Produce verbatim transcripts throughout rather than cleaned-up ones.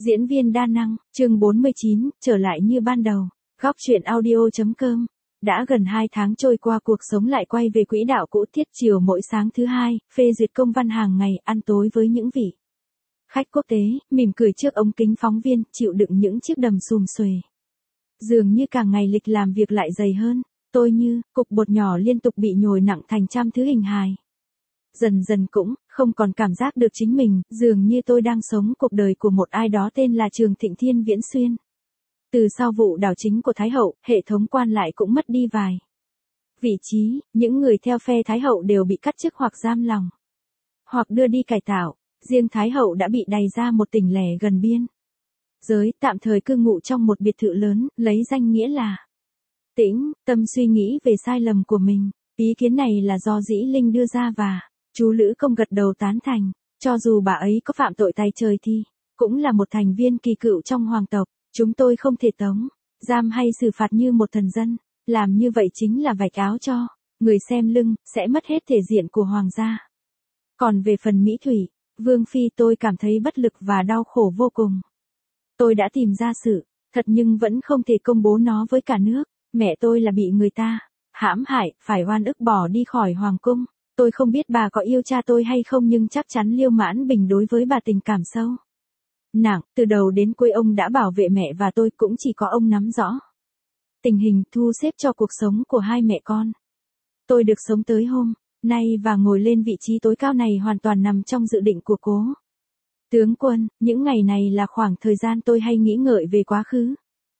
Diễn viên đa năng, chương bốn mươi chín, trở lại như ban đầu. Góc truyện audio.com. Đã gần hai tháng trôi qua, cuộc sống lại quay về quỹ đạo cũ. Tiết chiều mỗi sáng thứ hai, phê duyệt công văn hàng ngày, ăn tối với những vị khách quốc tế, mỉm cười trước ống kính phóng viên, chịu đựng những chiếc đầm sùm xuề. Dường như càng ngày lịch làm việc lại dày hơn, tôi như cục bột nhỏ liên tục bị nhồi nặng thành trăm thứ hình hài. Dần dần cũng không còn cảm giác được chính mình, dường như tôi đang sống cuộc đời của một ai đó tên là Trường Thịnh Thiên Viễn Xuyên. Từ sau vụ đảo chính của Thái Hậu, hệ thống quan lại cũng mất đi vài vị trí, những người theo phe Thái Hậu đều bị cắt chức hoặc giam lòng, hoặc đưa đi cải tạo. Riêng Thái Hậu đã bị đày ra một tỉnh lẻ gần biên giới, tạm thời cư ngụ trong một biệt thự lớn, lấy danh nghĩa là Tĩnh Tâm, suy nghĩ về sai lầm của mình. Ý kiến này là do Dĩ Linh đưa ra và chú Lữ Công gật đầu tán thành. Cho dù bà ấy có phạm tội tày trời thì cũng là một thành viên kỳ cựu trong hoàng tộc. Chúng tôi không thể tống giam hay xử phạt như một thần dân. Làm như vậy chính là vạch áo cho người xem lưng, sẽ mất hết thể diện của hoàng gia. Còn về phần Mỹ Thủy, Vương Phi, tôi cảm thấy bất lực và đau khổ vô cùng. Tôi đã tìm ra sự thật nhưng vẫn không thể công bố nó với cả nước. Mẹ tôi là bị người ta hãm hại, phải oan ức bỏ đi khỏi hoàng cung. Tôi không biết bà có yêu cha tôi hay không, nhưng chắc chắn Liêu Mãn Bình đối với bà tình cảm sâu nặng. Từ đầu đến cuối ông đã bảo vệ mẹ và tôi, cũng chỉ có ông nắm rõ tình hình thu xếp cho cuộc sống của hai mẹ con. Tôi được sống tới hôm nay và ngồi lên vị trí tối cao này hoàn toàn nằm trong dự định của cố tướng quân. Những ngày này là khoảng thời gian tôi hay nghĩ ngợi về quá khứ.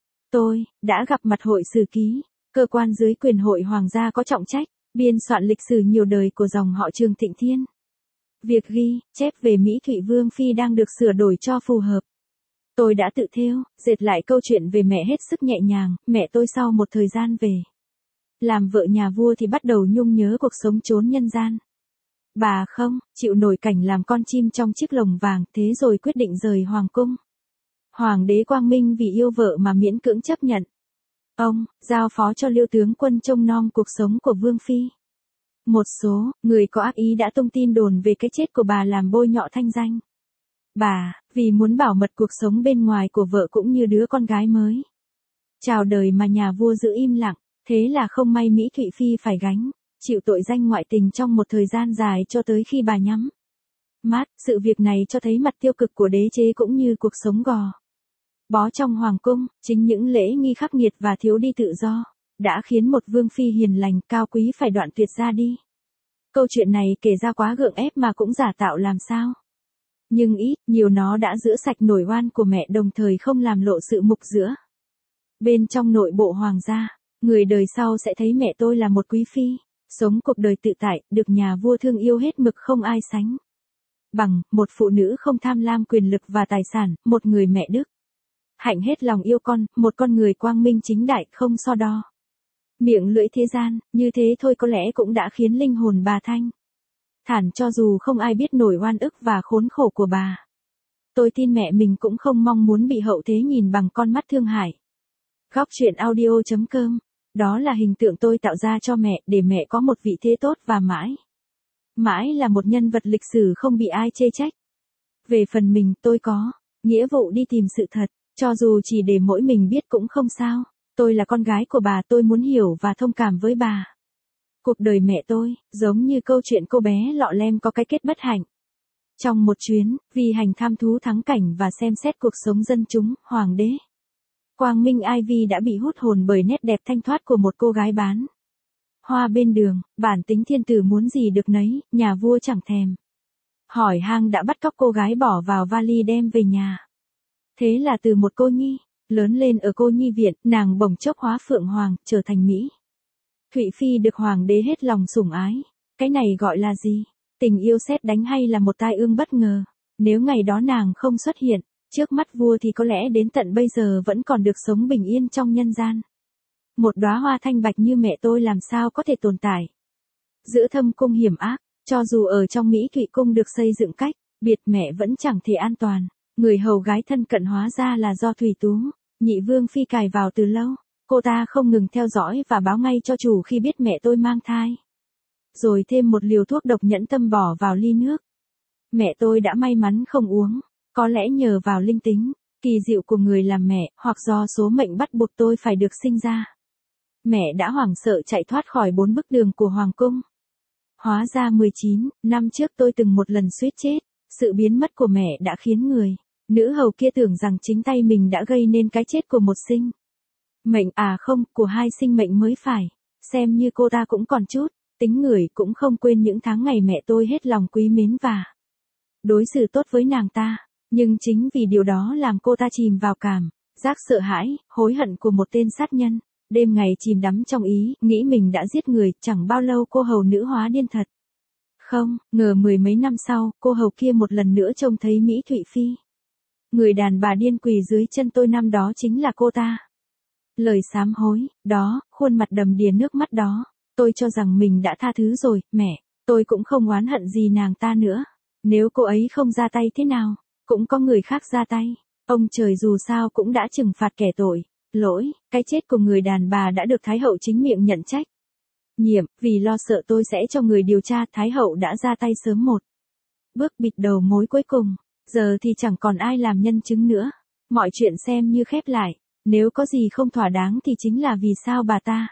Tôi đã gặp mặt hội sử ký, cơ quan dưới quyền hội hoàng gia có trọng trách biên soạn lịch sử nhiều đời của dòng họ Trường Thịnh Thiên. Việc ghi chép về Mỹ Thụy Vương Phi đang được sửa đổi cho phù hợp. Tôi đã tự thêu dệt lại câu chuyện về mẹ hết sức nhẹ nhàng. Mẹ tôi sau một thời gian về làm vợ nhà vua thì bắt đầu nhung nhớ cuộc sống chốn nhân gian. Bà không chịu nổi cảnh làm con chim trong chiếc lồng vàng, thế rồi quyết định rời hoàng cung. Hoàng đế Quang Minh vì yêu vợ mà miễn cưỡng chấp nhận. Ông giao phó cho Liêu tướng quân trông nom cuộc sống của Vương Phi. Một số người có ác ý đã tung tin đồn về cái chết của bà làm bôi nhọ thanh danh bà, vì muốn bảo mật cuộc sống bên ngoài của vợ cũng như đứa con gái mới chào đời mà nhà vua giữ im lặng. Thế là không may Mỹ Thụy Phi phải gánh chịu tội danh ngoại tình trong một thời gian dài, cho tới khi bà nhắm mắt. Sự việc này cho thấy mặt tiêu cực của đế chế cũng như cuộc sống gò bó trong hoàng cung. Chính những lễ nghi khắc nghiệt và thiếu đi tự do đã khiến một vương phi hiền lành cao quý phải đoạn tuyệt ra đi. Câu chuyện này kể ra quá gượng ép mà cũng giả tạo làm sao. Nhưng ít nhiều nó đã rửa sạch nổi oan của mẹ, đồng thời không làm lộ sự mục giữa bên trong nội bộ hoàng gia. Người đời sau sẽ thấy mẹ tôi là một quý phi, sống cuộc đời tự tại, được nhà vua thương yêu hết mực, không ai sánh bằng. Một phụ nữ không tham lam quyền lực và tài sản, một người mẹ đức hạnh hết lòng yêu con, một con người quang minh chính đại, không so đo miệng lưỡi thế gian. Như thế thôi có lẽ cũng đã khiến linh hồn bà thanh thản, cho dù không ai biết nổi oan ức và khốn khổ của bà. Tôi tin mẹ mình cũng không mong muốn bị hậu thế nhìn bằng con mắt thương hại. Góc truyện audio.com. Đó là hình tượng tôi tạo ra cho mẹ, để mẹ có một vị thế tốt và mãi mãi là một nhân vật lịch sử không bị ai chê trách. Về phần mình, tôi có nghĩa vụ đi tìm sự thật, cho dù chỉ để mỗi mình biết cũng không sao. Tôi là con gái của bà, tôi muốn hiểu và thông cảm với bà. Cuộc đời mẹ tôi giống như câu chuyện cô bé lọ lem có cái kết bất hạnh. Trong một chuyến vì hành tham thú thắng cảnh và xem xét cuộc sống dân chúng, hoàng đế Quang Minh Ivy đã bị hút hồn bởi nét đẹp thanh thoát của một cô gái bán hoa bên đường. Bản tính thiên tử muốn gì được nấy, nhà vua chẳng thèm hỏi han đã bắt cóc cô gái bỏ vào vali đem về nhà. Thế là từ một cô nhi lớn lên ở cô nhi viện, nàng bỗng chốc hóa phượng hoàng, trở thành Mỹ Thụy Phi được hoàng đế hết lòng sủng ái. Cái này gọi là gì? Tình yêu sét đánh hay là một tai ương bất ngờ? Nếu ngày đó nàng không xuất hiện trước mắt vua thì có lẽ đến tận bây giờ vẫn còn được sống bình yên trong nhân gian. Một đóa hoa thanh bạch như mẹ tôi làm sao có thể tồn tại giữa thâm cung hiểm ác. Cho dù ở trong Mỹ Thụy cung được xây dựng cách biệt, mẹ vẫn chẳng thể an toàn. Người hầu gái thân cận hóa ra là do Thủy Tú, nhị vương phi cài vào từ lâu. Cô ta không ngừng theo dõi và báo ngay cho chủ khi biết mẹ tôi mang thai, rồi thêm một liều thuốc độc nhẫn tâm bỏ vào ly nước. Mẹ tôi đã may mắn không uống, có lẽ nhờ vào linh tính Kỳ diệu của người làm mẹ, hoặc do số mệnh bắt buộc tôi phải được sinh ra. Mẹ đã hoảng sợ chạy thoát khỏi bốn bức tường của Hoàng cung. Hóa ra mười chín năm trước tôi từng một lần suýt chết, sự biến mất của mẹ đã khiến người nữ hầu kia tưởng rằng chính tay mình đã gây nên cái chết của một sinh mệnh, à không, của hai sinh mệnh mới phải. Xem như cô ta cũng còn chút tính người, cũng không quên những tháng ngày mẹ tôi hết lòng quý mến và đối xử tốt với nàng ta. Nhưng chính vì điều đó làm cô ta chìm vào cảm giác sợ hãi, hối hận của một tên sát nhân. Đêm ngày chìm đắm trong ý, nghĩ mình đã giết người, chẳng bao lâu cô hầu nữ hóa điên thật. Không, ngờ mười mấy năm sau, cô hầu kia một lần nữa trông thấy Mỹ Thụy Phi. Người đàn bà điên quỳ dưới chân tôi năm đó chính là cô ta. Lời sám hối, đó, khuôn mặt đầm đìa nước mắt đó. Tôi cho rằng mình đã tha thứ rồi, mẹ, tôi cũng không oán hận gì nàng ta nữa. Nếu cô ấy không ra tay thế nào, cũng có người khác ra tay. Ông trời dù sao cũng đã trừng phạt kẻ tội. Lỗi, cái chết của người đàn bà đã được Thái hậu chính miệng nhận trách nhiệm, vì lo sợ tôi sẽ cho người điều tra, Thái hậu đã ra tay sớm một bước bịt đầu mối cuối cùng. Giờ thì chẳng còn ai làm nhân chứng nữa. Mọi chuyện xem như khép lại. Nếu có gì không thỏa đáng thì chính là vì sao bà ta,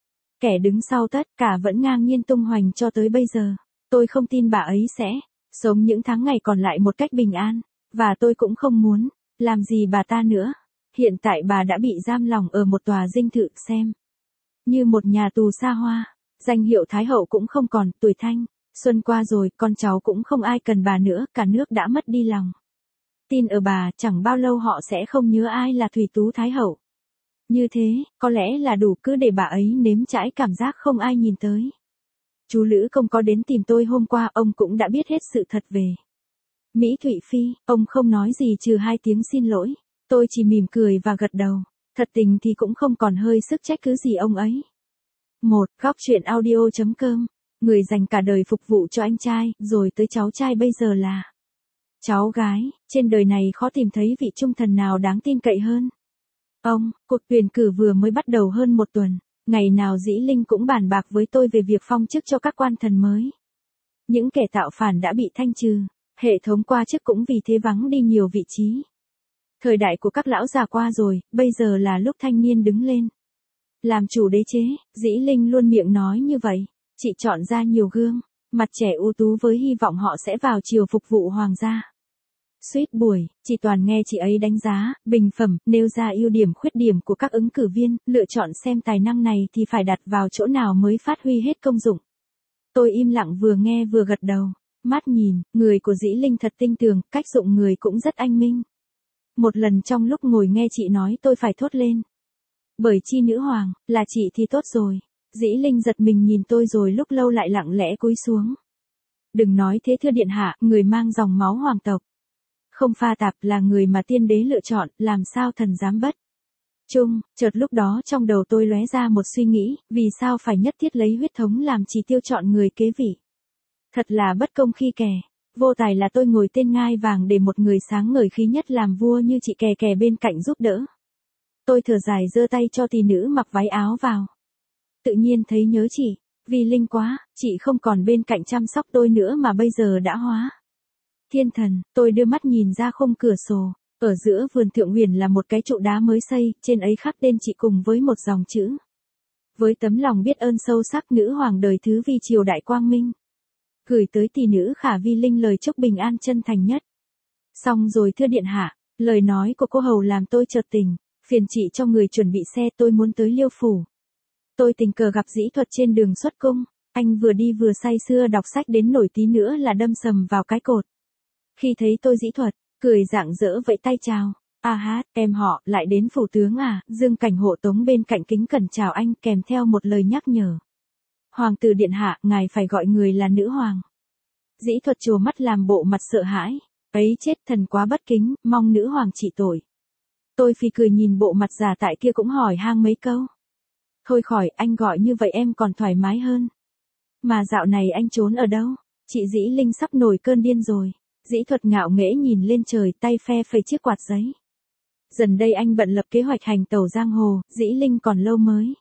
kẻ đứng sau tất cả, vẫn ngang nhiên tung hoành cho tới bây giờ. Tôi không tin bà ấy sẽ sống những tháng ngày còn lại một cách bình an. Và tôi cũng không muốn làm gì bà ta nữa. Hiện tại bà đã bị giam lỏng ở một tòa dinh thự, xem như một nhà tù xa hoa. Danh hiệu Thái hậu cũng không còn, tuổi thanh xuân qua rồi, con cháu cũng không ai cần bà nữa, cả nước đã mất đi lòng tin ở bà, chẳng bao lâu họ sẽ không nhớ ai là Thủy Tú Thái hậu. Như thế, có lẽ là đủ, cứ để bà ấy nếm trải cảm giác không ai nhìn tới. Chú Lữ Công có đến tìm tôi hôm qua, ông cũng đã biết hết sự thật về Mỹ Thụy Phi, ông không nói gì trừ hai tiếng xin lỗi. Tôi chỉ mỉm cười và gật đầu. Thật tình thì cũng không còn hơi sức trách cứ gì ông ấy. một. Góc truyện audio chấm com. Người dành cả đời phục vụ cho anh trai, rồi tới cháu trai, bây giờ là cháu gái. Trên đời này khó tìm thấy vị trung thần nào đáng tin cậy hơn ông. Cuộc tuyển cử vừa mới bắt đầu hơn một tuần. Ngày nào Dĩ Linh cũng bàn bạc với tôi về việc phong chức cho các quan thần mới. Những kẻ tạo phản đã bị thanh trừ. Hệ thống qua chức cũng vì thế vắng đi nhiều vị trí. Thời đại của các lão già qua rồi, bây giờ là lúc thanh niên đứng lên làm chủ đế chế. Dĩ Linh luôn miệng nói như vậy. Chị chọn ra nhiều gương mặt trẻ ưu tú với hy vọng họ sẽ vào chiều phục vụ hoàng gia. Suýt buổi, chị toàn nghe chị ấy đánh giá, bình phẩm, nêu ra ưu điểm khuyết điểm của các ứng cử viên, lựa chọn xem tài năng này thì phải đặt vào chỗ nào mới phát huy hết công dụng. Tôi im lặng vừa nghe vừa gật đầu. Mắt nhìn, người của Dĩ Linh thật tinh tường, cách dụng người cũng rất anh minh. Một lần trong lúc ngồi nghe chị nói, tôi phải thốt lên. Bởi chi nữ hoàng, là chị thì tốt rồi. Dĩ Linh giật mình nhìn tôi rồi lúc lâu lại lặng lẽ cúi xuống. Đừng nói thế thưa điện hạ, người mang dòng máu hoàng tộc. Không pha tạp, là người mà tiên đế lựa chọn, làm sao thần dám bất trung. Chợt lúc đó trong đầu tôi lóe ra một suy nghĩ, vì sao phải nhất thiết lấy huyết thống làm chỉ tiêu chọn người kế vị. Thật là bất công khi kẻ vô tài là tôi ngồi tên ngai vàng để một người sáng ngời khí nhất làm vua như chị kè kè bên cạnh giúp đỡ. Tôi thở dài giơ tay cho tỷ nữ mặc váy áo vào. Tự nhiên thấy nhớ chị, vì Linh quá, chị không còn bên cạnh chăm sóc tôi nữa mà bây giờ đã hóa thiên thần. Tôi đưa mắt nhìn ra khung cửa sổ, ở giữa vườn Thượng Huyền là một cái trụ đá mới xây, trên ấy khắc tên chị cùng với một dòng chữ. Với tấm lòng biết ơn sâu sắc, nữ hoàng đời thứ vi triều đại quang minh. Gửi tới tỷ nữ Khả Vi Linh lời chúc bình an chân thành nhất. Xong rồi thưa điện hạ, lời nói của cô hầu làm tôi chợt tình, phiền chị cho người chuẩn bị xe, tôi muốn tới Liêu phủ. Tôi tình cờ gặp Dĩ Thuật trên đường xuất cung, anh vừa đi vừa say sưa đọc sách đến nổi tí nữa là đâm sầm vào cái cột. Khi thấy tôi Dĩ Thuật, cười rạng rỡ vẫy tay chào. À hát, em họ, lại đến phủ tướng à? Dương Cảnh hộ tống bên cạnh kính cẩn chào anh kèm theo một lời nhắc nhở. Hoàng tử điện hạ, ngài phải gọi người là nữ hoàng. Dĩ Thuật trồ mắt làm bộ mặt sợ hãi. Ấy chết, thần quá bất kính, mong nữ hoàng trị tội. Tôi phì cười nhìn bộ mặt già tại kia cũng hỏi hang mấy câu. Thôi khỏi, anh gọi như vậy em còn thoải mái hơn. Mà dạo này anh trốn ở đâu? Chị Dĩ Linh sắp nổi cơn điên rồi. Dĩ Thuật ngạo nghễ nhìn lên trời, tay phe phẩy chiếc quạt giấy. Dần đây anh bận lập kế hoạch hành tẩu giang hồ, Dĩ Linh còn lâu mới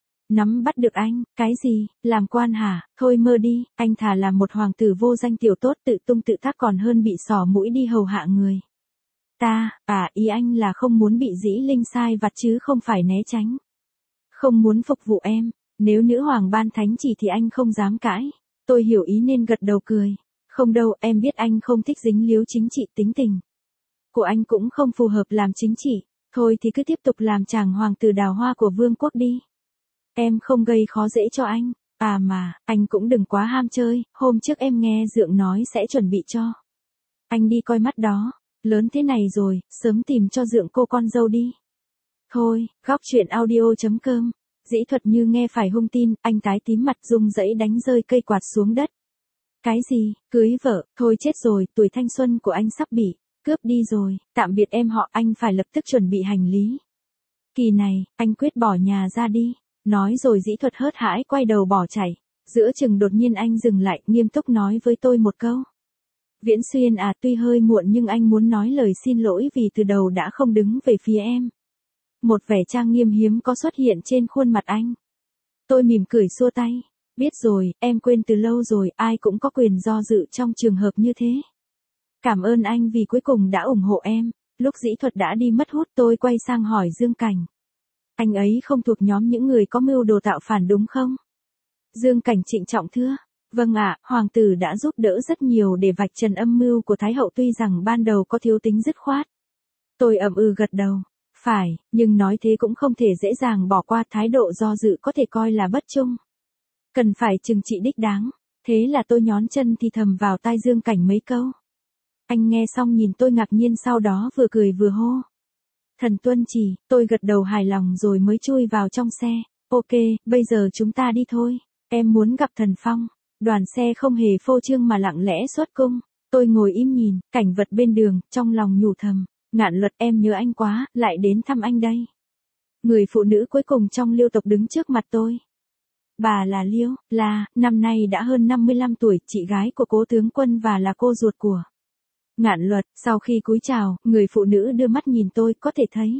nắm bắt được anh. Cái gì, làm quan hả? Thôi mơ đi, anh thà làm một hoàng tử vô danh tiểu tốt tự tung tự tác còn hơn bị xỏ mũi đi hầu hạ người Ta, à ý anh là không muốn bị dĩ linh sai vặt chứ không phải né tránh. Không muốn phục vụ em, nếu nữ hoàng ban thánh chỉ thì anh không dám cãi. Tôi hiểu ý nên gật đầu cười. Không đâu, em biết anh không thích dính líu chính trị tính tình. Của anh cũng không phù hợp làm chính trị. Thôi thì cứ tiếp tục làm chàng hoàng tử đào hoa của vương quốc đi. Em không gây khó dễ cho anh. À mà, anh cũng đừng quá ham chơi, hôm trước em nghe Dượng nói sẽ chuẩn bị cho anh đi coi mắt đó. Lớn thế này rồi, sớm tìm cho Dượng cô con dâu đi. Thôi, góc chuyện audio.com. Dĩ Thuật như nghe phải hung tin, anh tái tím mặt rung rẩy đánh rơi cây quạt xuống đất. Cái gì, cưới vợ, thôi chết rồi, tuổi thanh xuân của anh sắp bị cướp đi rồi, tạm biệt em họ, anh phải lập tức chuẩn bị hành lý. Kỳ này, anh quyết bỏ nhà ra đi. Nói rồi Dĩ Thuật hớt hãi quay đầu bỏ chạy. Giữa chừng đột nhiên anh dừng lại, nghiêm túc nói với tôi một câu. Viễn Xuyên à, tuy hơi muộn nhưng anh muốn nói lời xin lỗi vì từ đầu đã không đứng về phía em. Một vẻ trang nghiêm hiếm có xuất hiện trên khuôn mặt anh. Tôi mỉm cười xua tay. Biết rồi, em quên từ lâu rồi, ai cũng có quyền do dự trong trường hợp như thế. Cảm ơn anh vì cuối cùng đã ủng hộ em. Lúc Dĩ Thuật đã đi mất hút tôi quay sang hỏi Dương Cảnh. Anh ấy không thuộc nhóm những người có mưu đồ tạo phản đúng không? Dương Cảnh trịnh trọng thưa. Vâng ạ, hoàng tử đã giúp đỡ rất nhiều để vạch trần âm mưu của Thái hậu tuy rằng ban đầu có thiếu tính dứt khoát. Tôi ậm ừ gật đầu. Phải, nhưng nói thế cũng không thể dễ dàng bỏ qua, thái độ do dự có thể coi là bất trung. Cần phải trừng trị đích đáng. Thế là tôi nhón chân thì thầm vào tai Dương Cảnh mấy câu. Anh nghe xong nhìn tôi ngạc nhiên, sau đó vừa cười vừa hô. Thần tuân chỉ, tôi gật đầu hài lòng rồi mới chui vào trong xe. Ok, bây giờ chúng ta đi thôi. Em muốn gặp thần Phong. Đoàn xe không hề phô trương mà lặng lẽ xuất cung. Tôi ngồi im nhìn, cảnh vật bên đường, trong lòng nhủ thầm. Ngạn Luật, em nhớ anh quá, lại đến thăm anh đây. Người phụ nữ cuối cùng trong Liêu tộc đứng trước mặt tôi. Bà là Liêu, là, năm nay đã hơn năm mươi lăm tuổi, chị gái của cố tướng quân và là cô ruột của Ngạn Luật. Sau khi cúi chào, người phụ nữ đưa mắt nhìn tôi, có thể thấy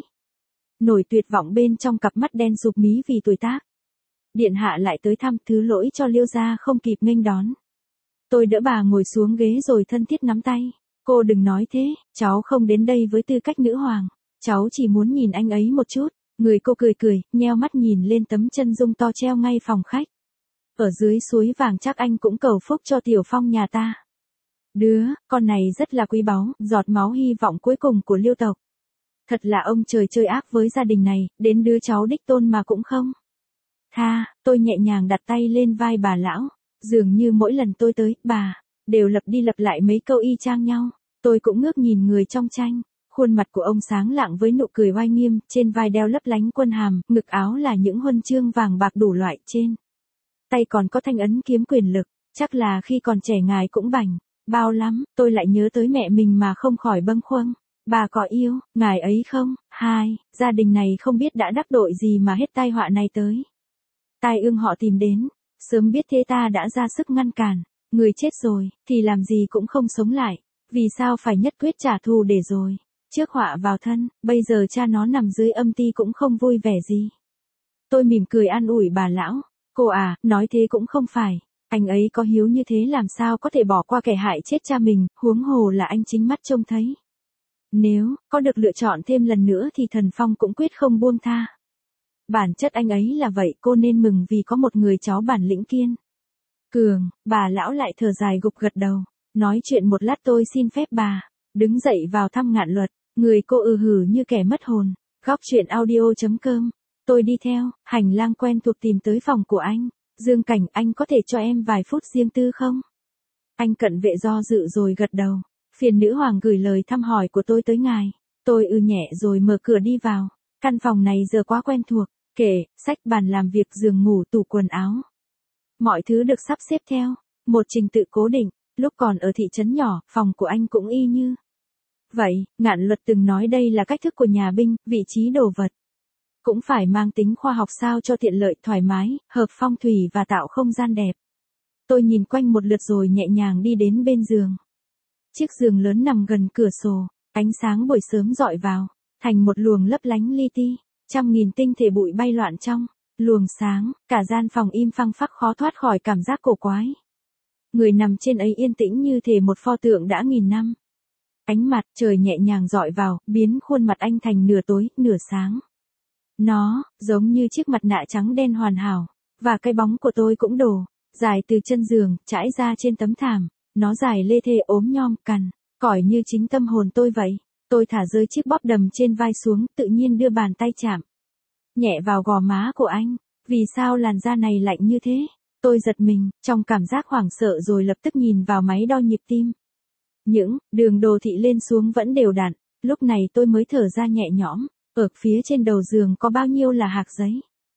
nổi tuyệt vọng bên trong cặp mắt đen sụp mí vì tuổi tác. Điện hạ lại tới thăm, thứ lỗi cho Liêu gia không kịp nghênh đón. Tôi đỡ bà ngồi xuống ghế rồi thân thiết nắm tay. Cô đừng nói thế, cháu không đến đây với tư cách nữ hoàng. Cháu chỉ muốn nhìn anh ấy một chút. Người cô cười cười, nheo mắt nhìn lên tấm chân dung to treo ngay phòng khách. Ở dưới suối vàng chắc anh cũng cầu phúc cho Tiểu Phong nhà ta. Đứa, con này rất là quý báu, giọt máu hy vọng cuối cùng của Liêu tộc. Thật là ông trời chơi ác với gia đình này, đến đứa cháu đích tôn mà cũng không tha. Tôi nhẹ nhàng đặt tay lên vai bà lão. Dường như mỗi lần tôi tới, bà đều lặp đi lặp lại mấy câu y chang nhau. Tôi cũng ngước nhìn người trong tranh. Khuôn mặt của ông sáng lạng với nụ cười oai nghiêm, trên vai đeo lấp lánh quân hàm, ngực áo là những huân chương vàng bạc đủ loại, trên tay còn có thanh ấn kiếm quyền lực. Chắc là khi còn trẻ ngài cũng bảnh bao lắm. Tôi lại nhớ tới mẹ mình mà không khỏi bâng khuâng. Bà có yêu ngài ấy không? Hai, gia đình này không biết đã đắc tội gì mà hết tai họa này tới. Tai ương họ tìm đến. Sớm biết thế ta đã ra sức ngăn cản. Người chết rồi, thì làm gì cũng không sống lại. Vì sao phải nhất quyết trả thù để rồi trước họa vào thân, bây giờ cha nó nằm dưới âm ti cũng không vui vẻ gì. Tôi mỉm cười an ủi bà lão. Cô à, nói thế cũng không phải. Anh ấy có hiếu như thế làm sao có thể bỏ qua kẻ hại chết cha mình, huống hồ là anh chính mắt trông thấy. Nếu có được lựa chọn thêm lần nữa thì thần Phong cũng quyết không buông tha. Bản chất anh ấy là vậy, cô nên mừng vì có một người cháu bản lĩnh kiên cường. Bà lão lại thở dài gục gật đầu. Nói chuyện một lát tôi xin phép bà đứng dậy vào thăm Ngạn Luật. Người cô ừ hử như kẻ mất hồn. Góc chuyện audio.com. Tôi đi theo hành lang quen thuộc tìm tới phòng của anh. Dương Cảnh, anh có thể cho em vài phút riêng tư không? Anh cận vệ do dự rồi gật đầu. Phiền nữ hoàng gửi lời thăm hỏi của tôi tới ngài. Tôi ư nhẹ rồi mở cửa đi vào. Căn phòng này giờ quá quen thuộc. Kệ, sách, bàn làm việc, giường ngủ, tủ quần áo. Mọi thứ được sắp xếp theo một trình tự cố định. Lúc còn ở thị trấn nhỏ, phòng của anh cũng y như vậy. Ngạn Luật từng nói đây là cách thức của nhà binh, vị trí đồ vật cũng phải mang tính khoa học sao cho tiện lợi, thoải mái, hợp phong thủy và tạo không gian đẹp. Tôi nhìn quanh một lượt rồi nhẹ nhàng đi đến bên giường. Chiếc giường lớn nằm gần cửa sổ, ánh sáng buổi sớm dọi vào, thành một luồng lấp lánh li ti, trăm nghìn tinh thể bụi bay loạn trong luồng sáng, cả gian phòng im phăng phắc khó thoát khỏi cảm giác cổ quái. Người nằm trên ấy yên tĩnh như thể một pho tượng đã nghìn năm. Ánh mặt trời nhẹ nhàng dọi vào, biến khuôn mặt anh thành nửa tối, nửa sáng. Nó, giống như chiếc mặt nạ trắng đen hoàn hảo, và cái bóng của tôi cũng đổ, dài từ chân giường, trải ra trên tấm thảm. Nó dài lê thê ốm nhom, cằn, cỏi như chính tâm hồn tôi vậy. Tôi thả rơi chiếc bóp đầm trên vai xuống, tự nhiên đưa bàn tay chạm nhẹ vào gò má của anh. Vì sao làn da này lạnh như thế? Tôi giật mình, trong cảm giác hoảng sợ rồi lập tức nhìn vào máy đo nhịp tim. Những đường đồ thị lên xuống vẫn đều đặn, lúc này tôi mới thở ra nhẹ nhõm. Ở phía trên đầu giường có bao nhiêu là hạc giấy.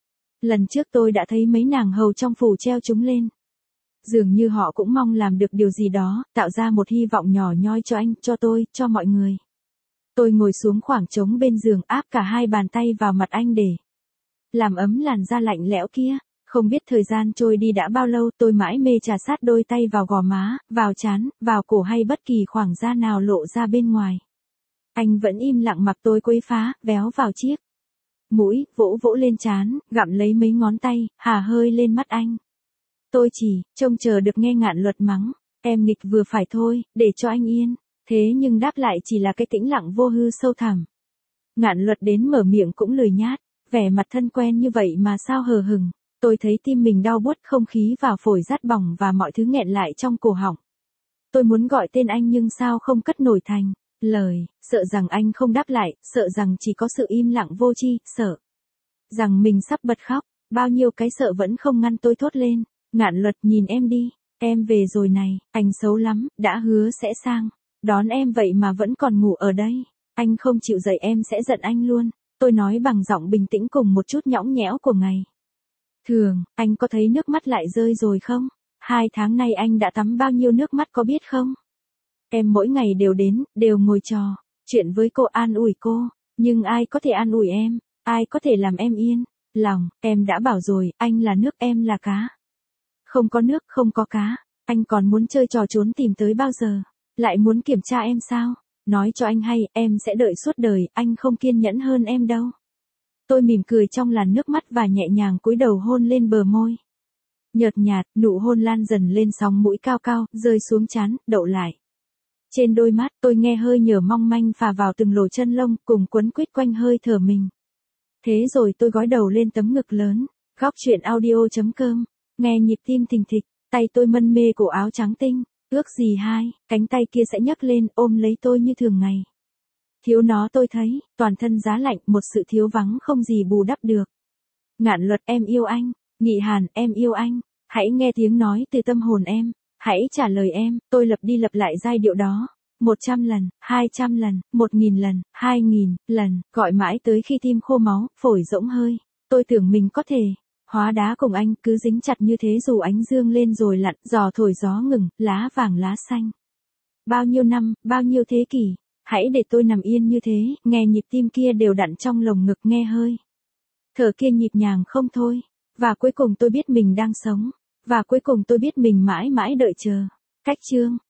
Lần trước tôi đã thấy mấy nàng hầu trong phủ treo chúng lên. Dường như họ cũng mong làm được điều gì đó, tạo ra một hy vọng nhỏ nhoi cho anh, cho tôi, cho mọi người. Tôi ngồi xuống khoảng trống bên giường, áp cả hai bàn tay vào mặt anh để làm ấm làn da lạnh lẽo kia. Không biết thời gian trôi đi đã bao lâu, tôi mãi mê trà sát đôi tay vào gò má, vào trán, vào cổ hay bất kỳ khoảng da nào lộ ra bên ngoài. Anh vẫn im lặng mặc tôi quấy phá, véo vào chiếc mũi, vỗ vỗ lên trán, gặm lấy mấy ngón tay, hà hơi lên mắt anh. Tôi chỉ trông chờ được nghe Ngạn Luật mắng, em nghịch vừa phải thôi, để cho anh yên. Thế nhưng đáp lại chỉ là cái tĩnh lặng vô hư sâu thẳm. Ngạn Luật đến mở miệng cũng lười nhát, vẻ mặt thân quen như vậy mà sao hờ hững. Tôi thấy tim mình đau buốt, không khí vào phổi rát bỏng và mọi thứ nghẹn lại trong cổ họng. Tôi muốn gọi tên anh nhưng sao không cất nổi thành lời, sợ rằng anh không đáp lại, sợ rằng chỉ có sự im lặng vô tri, sợ rằng mình sắp bật khóc. Bao nhiêu cái sợ vẫn không ngăn tôi thốt lên. Ngạn Luật, nhìn em đi, em về rồi này, anh xấu lắm, đã hứa sẽ sang đón em vậy mà vẫn còn ngủ ở đây. Anh không chịu dậy em sẽ giận anh luôn. Tôi nói bằng giọng bình tĩnh cùng một chút nhõng nhẽo của ngày thường. Anh có thấy nước mắt lại rơi rồi không? Hai tháng nay anh đã tắm bao nhiêu nước mắt có biết không? Em mỗi ngày đều đến, đều ngồi trò chuyện với cô, an ủi cô. Nhưng ai có thể an ủi em? Ai có thể làm em yên lòng? Em đã bảo rồi, anh là nước, em là cá. Không có nước, không có cá. Anh còn muốn chơi trò trốn tìm tới bao giờ? Lại muốn kiểm tra em sao? Nói cho anh hay, em sẽ đợi suốt đời, anh không kiên nhẫn hơn em đâu. Tôi mỉm cười trong làn nước mắt và nhẹ nhàng cúi đầu hôn lên bờ môi. Nhợt nhạt, nụ hôn lan dần lên sóng mũi cao cao, rơi xuống trán, đậu lại trên đôi mắt. Tôi nghe hơi nhở mong manh phà vào từng lỗ chân lông, cùng quấn quýt quanh hơi thở mình. Thế rồi tôi gối đầu lên tấm ngực lớn. Góc truyện audio chấm com. Nghe nhịp tim thình thịch, tay tôi mân mê cổ áo trắng tinh. Ước gì hai, cánh tay kia sẽ nhấc lên, ôm lấy tôi như thường ngày. Thiếu nó tôi thấy, toàn thân giá lạnh, một sự thiếu vắng không gì bù đắp được. Ngạn Luật, em yêu anh. Nghị Hàn, em yêu anh. Hãy nghe tiếng nói từ tâm hồn em. Hãy trả lời em. Tôi lặp đi lặp lại giai điệu đó. Một trăm lần, hai trăm lần, một nghìn lần, hai nghìn lần, gọi mãi tới khi tim khô máu, phổi rỗng hơi. Tôi tưởng mình có thể hóa đá cùng anh, cứ dính chặt như thế dù ánh dương lên rồi lặn, gió thổi gió ngừng, lá vàng lá xanh. Bao nhiêu năm, bao nhiêu thế kỷ, hãy để tôi nằm yên như thế, nghe nhịp tim kia đều đặn trong lồng ngực, nghe hơi thở kia nhịp nhàng không thôi. Và cuối cùng tôi biết mình đang sống. Và cuối cùng tôi biết mình mãi mãi đợi chờ. Cách chương